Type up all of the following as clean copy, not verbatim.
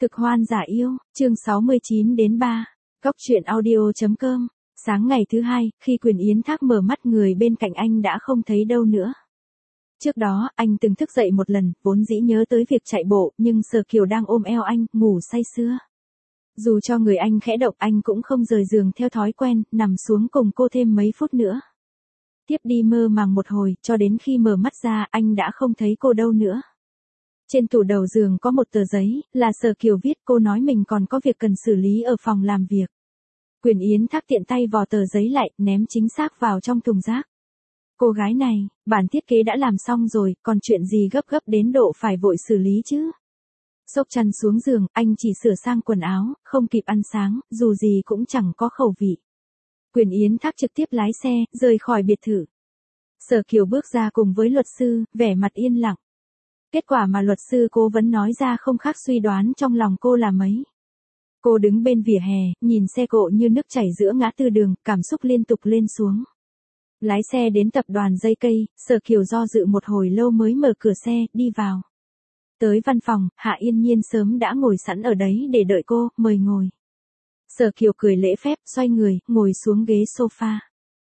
Cực hoan giả yêu, chương 69 đến 3. Góc truyện audio.com. Sáng ngày thứ hai, khi Quyền Yến Thác mở mắt người bên cạnh anh đã không thấy đâu nữa. Trước đó, anh từng thức dậy một lần, vốn dĩ nhớ tới việc chạy bộ, nhưng Sở Kiều đang ôm eo anh, ngủ say sưa. Dù cho người anh khẽ động, anh cũng không rời giường theo thói quen, nằm xuống cùng cô thêm mấy phút nữa. Tiếp đi mơ màng một hồi, cho đến khi mở mắt ra, anh đã không thấy cô đâu nữa. Trên tủ đầu giường có một tờ giấy, là Sở Kiều viết, cô nói mình còn có việc cần xử lý ở phòng làm việc. Quyền Yến Thác tiện tay vò tờ giấy lại, ném chính xác vào trong thùng rác. Cô gái này, bản thiết kế đã làm xong rồi, còn chuyện gì gấp đến độ phải vội xử lý chứ? Xốc chăn xuống giường, anh chỉ sửa sang quần áo, không kịp ăn sáng, dù gì cũng chẳng có khẩu vị. Quyền Yến Thác trực tiếp lái xe, rời khỏi biệt thự. Sở Kiều bước ra cùng với luật sư, vẻ mặt yên lặng. Kết quả mà luật sư cố vấn nói ra không khác suy đoán trong lòng cô là mấy. Cô đứng bên vỉa hè, nhìn xe cộ như nước chảy giữa ngã tư đường, cảm xúc liên tục lên xuống. Lái xe đến tập đoàn dây cây, Sở Kiều do dự một hồi lâu mới mở cửa xe, đi vào. Tới văn phòng, Hạ Yên Nhiên sớm đã ngồi sẵn ở đấy để đợi cô, mời ngồi. Sở Kiều cười lễ phép, xoay người, ngồi xuống ghế sofa.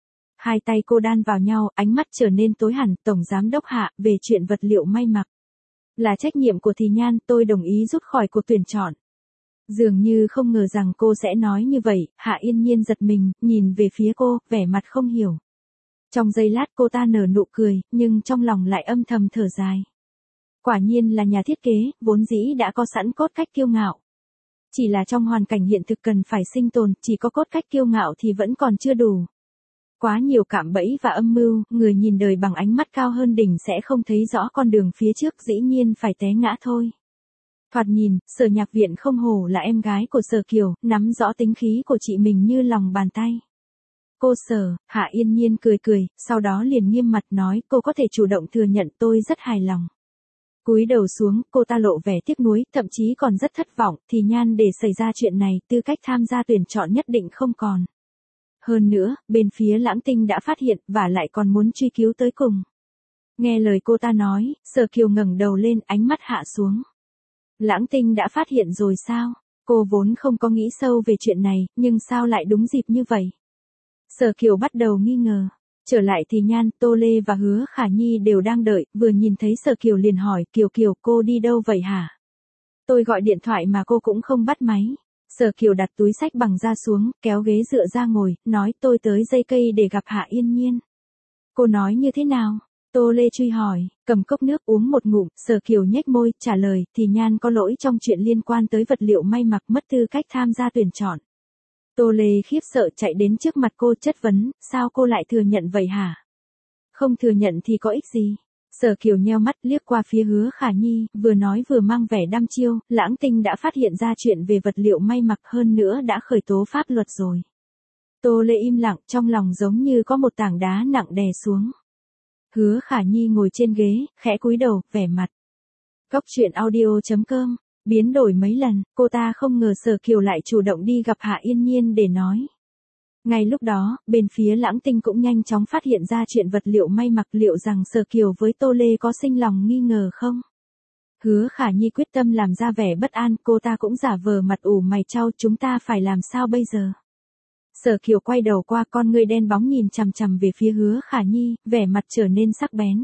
Hai tay cô đan vào nhau, ánh mắt trở nên tối hẳn. Tổng giám đốc Hạ, về chuyện vật liệu may mặc. Là trách nhiệm của Thì Nhan, tôi đồng ý rút khỏi cuộc tuyển chọn. Dường như không ngờ rằng cô sẽ nói như vậy, Hạ Yên Nhiên giật mình, nhìn về phía cô, vẻ mặt không hiểu. Trong giây lát cô ta nở nụ cười, nhưng trong lòng lại âm thầm thở dài. Quả nhiên là nhà thiết kế, vốn dĩ đã có sẵn cốt cách kiêu ngạo. Chỉ là trong hoàn cảnh hiện thực cần phải sinh tồn, chỉ có cốt cách kiêu ngạo thì vẫn còn chưa đủ. Quá nhiều cạm bẫy và âm mưu, người nhìn đời bằng ánh mắt cao hơn đỉnh sẽ không thấy rõ con đường phía trước, dĩ nhiên phải té ngã thôi. Thoạt nhìn, Sở Nhạc Viện không hổ là em gái của Sở Kiều, nắm rõ tính khí của chị mình như lòng bàn tay. Cô Sở, Hạ Yên Nhiên cười, sau đó liền nghiêm mặt nói, cô có thể chủ động thừa nhận tôi rất hài lòng. Cúi đầu xuống, cô ta lộ vẻ tiếc nuối, thậm chí còn rất thất vọng, Thì Nhan để xảy ra chuyện này, tư cách tham gia tuyển chọn nhất định không còn. Hơn nữa, bên phía Lãng Tinh đã phát hiện, và lại còn muốn truy cứu tới cùng. Nghe lời cô ta nói, Sở Kiều ngẩng đầu lên, ánh mắt hạ xuống. Lãng Tinh đã phát hiện rồi sao? Cô vốn không có nghĩ sâu về chuyện này, nhưng sao lại đúng dịp như vậy? Sở Kiều bắt đầu nghi ngờ. Trở lại Thì Nhan, Tô Lê và Hứa Khả Nhi đều đang đợi, vừa nhìn thấy Sở Kiều liền hỏi, Kiều, cô đi đâu vậy hả? Tôi gọi điện thoại mà cô cũng không bắt máy. Sở Kiều đặt túi xách bằng da xuống, kéo ghế dựa ra ngồi, nói tôi tới dây cây để gặp Hạ Yên Nhiên. Cô nói như thế nào? Tô Lê truy hỏi, cầm cốc nước uống một ngụm, Sở Kiều nhếch môi, trả lời, Thì Nhan có lỗi trong chuyện liên quan tới vật liệu may mặc, mất tư cách tham gia tuyển chọn. Tô Lê khiếp sợ chạy đến trước mặt cô chất vấn, sao cô lại thừa nhận vậy hả? Không thừa nhận thì có ích gì? Sở Kiều nheo mắt liếc qua phía Hứa Khả Nhi, vừa nói vừa mang vẻ đăm chiêu, Lãng Tinh đã phát hiện ra chuyện về vật liệu may mặc, hơn nữa đã khởi tố pháp luật rồi. Tô Lê im lặng, trong lòng giống như có một tảng đá nặng đè xuống. Hứa Khả Nhi ngồi trên ghế, khẽ cúi đầu, vẻ mặt. Góc truyện audio.com. Biến đổi mấy lần, cô ta không ngờ Sở Kiều lại chủ động đi gặp Hạ Yên Nhiên để nói. Ngay lúc đó, bên phía Lãng Tinh cũng nhanh chóng phát hiện ra chuyện vật liệu may mặc, liệu rằng Sở Kiều với Tô Lê có sinh lòng nghi ngờ không? Hứa Khả Nhi quyết tâm làm ra vẻ bất an, cô ta cũng giả vờ mặt ủ mày chau, chúng ta phải làm sao bây giờ? Sở Kiều quay đầu qua, con ngươi đen bóng nhìn chằm chằm về phía Hứa Khả Nhi, vẻ mặt trở nên sắc bén.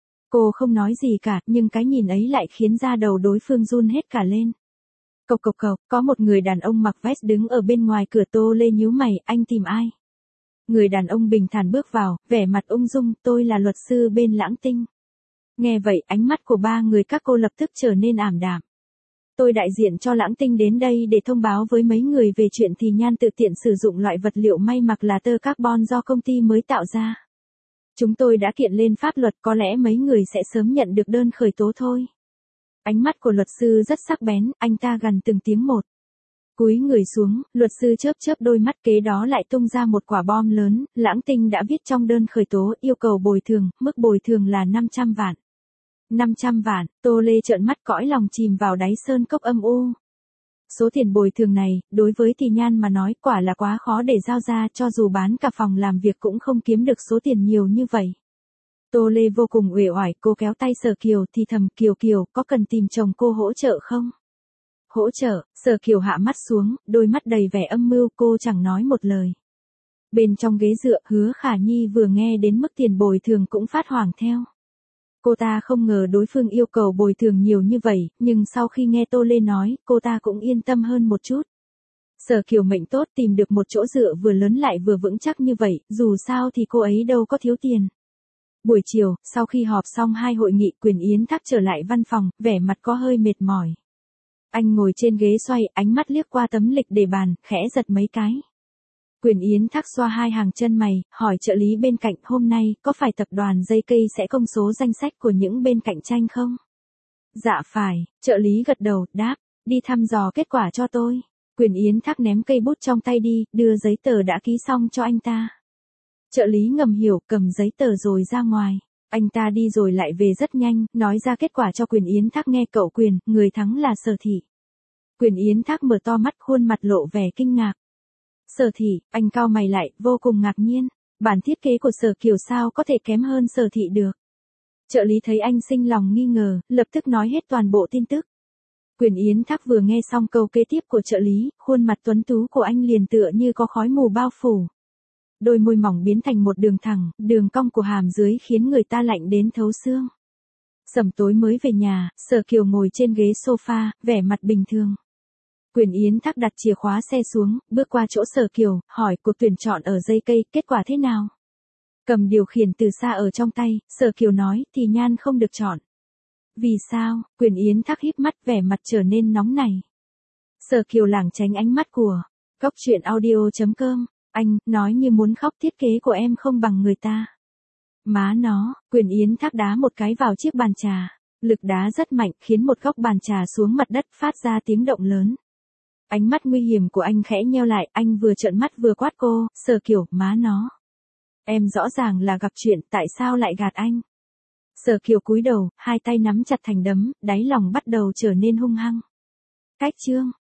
Cô không nói gì cả, nhưng cái nhìn ấy lại khiến da đầu đối phương run hết cả lên. Cộc, có một người đàn ông mặc vest đứng ở bên ngoài cửa. Tô Lê nhíu mày, anh tìm ai? Người đàn ông bình thản bước vào, vẻ mặt ung dung, tôi là luật sư bên Lãng Tinh. Nghe vậy, ánh mắt của ba người các cô lập tức trở nên ảm đạm. Tôi đại diện cho Lãng Tinh đến đây để thông báo với mấy người về chuyện Thì Nhan tự tiện sử dụng loại vật liệu may mặc là tơ carbon do công ty mới tạo ra. Chúng tôi đã kiện lên pháp luật, có lẽ mấy người sẽ sớm nhận được đơn khởi tố thôi. Ánh mắt của luật sư rất sắc bén, anh ta gằn từng tiếng một. Cúi người xuống, luật sư chớp đôi mắt, kế đó lại tung ra một quả bom lớn, Lãng Tinh đã viết trong đơn khởi tố, yêu cầu bồi thường, mức bồi thường là 500 vạn. 500 vạn, Tô Lê trợn mắt, cõi lòng chìm vào đáy sơn cốc âm u. Số tiền bồi thường này, đối với Thì Nhan mà nói quả là quá khó để giao ra, cho dù bán cả phòng làm việc cũng không kiếm được số tiền nhiều như vậy. Tô Lê vô cùng uể oải, cô kéo tay Sở Kiều thì thầm, Kiều, có cần tìm chồng cô hỗ trợ không? hỗ trợ, Sở Kiều hạ mắt xuống, đôi mắt đầy vẻ âm mưu, cô chẳng nói một lời. Bên trong ghế dựa, Hứa Khả Nhi vừa nghe đến mức tiền bồi thường cũng phát hoảng theo. Cô ta không ngờ đối phương yêu cầu bồi thường nhiều như vậy, nhưng sau khi nghe Tô Lê nói, cô ta cũng yên tâm hơn một chút. Sở Kiều mệnh tốt tìm được một chỗ dựa vừa lớn lại vừa vững chắc như vậy, dù sao thì cô ấy đâu có thiếu tiền. Buổi chiều, sau khi họp xong 2 hội nghị, Quyền Yến Thác trở lại văn phòng, vẻ mặt có hơi mệt mỏi. Anh ngồi trên ghế xoay, ánh mắt liếc qua tấm lịch để bàn, khẽ giật mấy cái. Quyền Yến Thác xoa 2 hàng chân mày, hỏi trợ lý bên cạnh, hôm nay, có phải tập đoàn dây cây sẽ công số danh sách của những bên cạnh tranh không? Dạ phải, trợ lý gật đầu, đáp, đi thăm dò kết quả cho tôi. Quyền Yến Thác ném cây bút trong tay đi, đưa giấy tờ đã ký xong cho anh ta. Trợ lý ngầm hiểu, cầm giấy tờ rồi ra ngoài. Anh ta đi rồi lại về rất nhanh, nói ra kết quả cho Quyền Yến Thác nghe. Cậu Quyền, người thắng là Sở Thị. Quyền Yến Thác mở to mắt, khuôn mặt lộ vẻ kinh ngạc. Sở Thị, anh cau mày lại, vô cùng ngạc nhiên. Bản thiết kế của Sở Kiều sao có thể kém hơn Sở Thị được. Trợ lý thấy anh sinh lòng nghi ngờ, lập tức nói hết toàn bộ tin tức. Quyền Yến Thác vừa nghe xong câu kế tiếp của trợ lý, khuôn mặt tuấn tú của anh liền tựa như có khói mù bao phủ. Đôi môi mỏng biến thành một đường thẳng, đường cong của hàm dưới khiến người ta lạnh đến thấu xương. Sẩm tối mới về nhà, Sở Kiều ngồi trên ghế sofa, vẻ mặt bình thường. Quyền Yến Thác đặt chìa khóa xe xuống, bước qua chỗ Sở Kiều, hỏi cuộc tuyển chọn ở dây cây, kết quả thế nào? Cầm điều khiển từ xa ở trong tay, Sở Kiều nói, thì Nhan không được chọn. Vì sao? Quyền Yến Thác híp mắt, vẻ mặt trở nên nóng nảy. Sở Kiều lảng tránh ánh mắt của Góc Truyện Audio.com. Anh, nói như muốn khóc, thiết kế của em không bằng người ta. Má nó, Quyền Yến Thác đá một cái vào chiếc bàn trà. Lực đá rất mạnh, khiến một góc bàn trà xuống mặt đất, phát ra tiếng động lớn. Ánh mắt nguy hiểm của anh khẽ nheo lại, anh vừa trợn mắt vừa quát cô, Sở Kiều, má nó. Em rõ ràng là gặp chuyện, tại sao lại gạt anh? Sở Kiều cúi đầu, hai tay nắm chặt thành đấm, đáy lòng bắt đầu trở nên hung hăng. Cách chương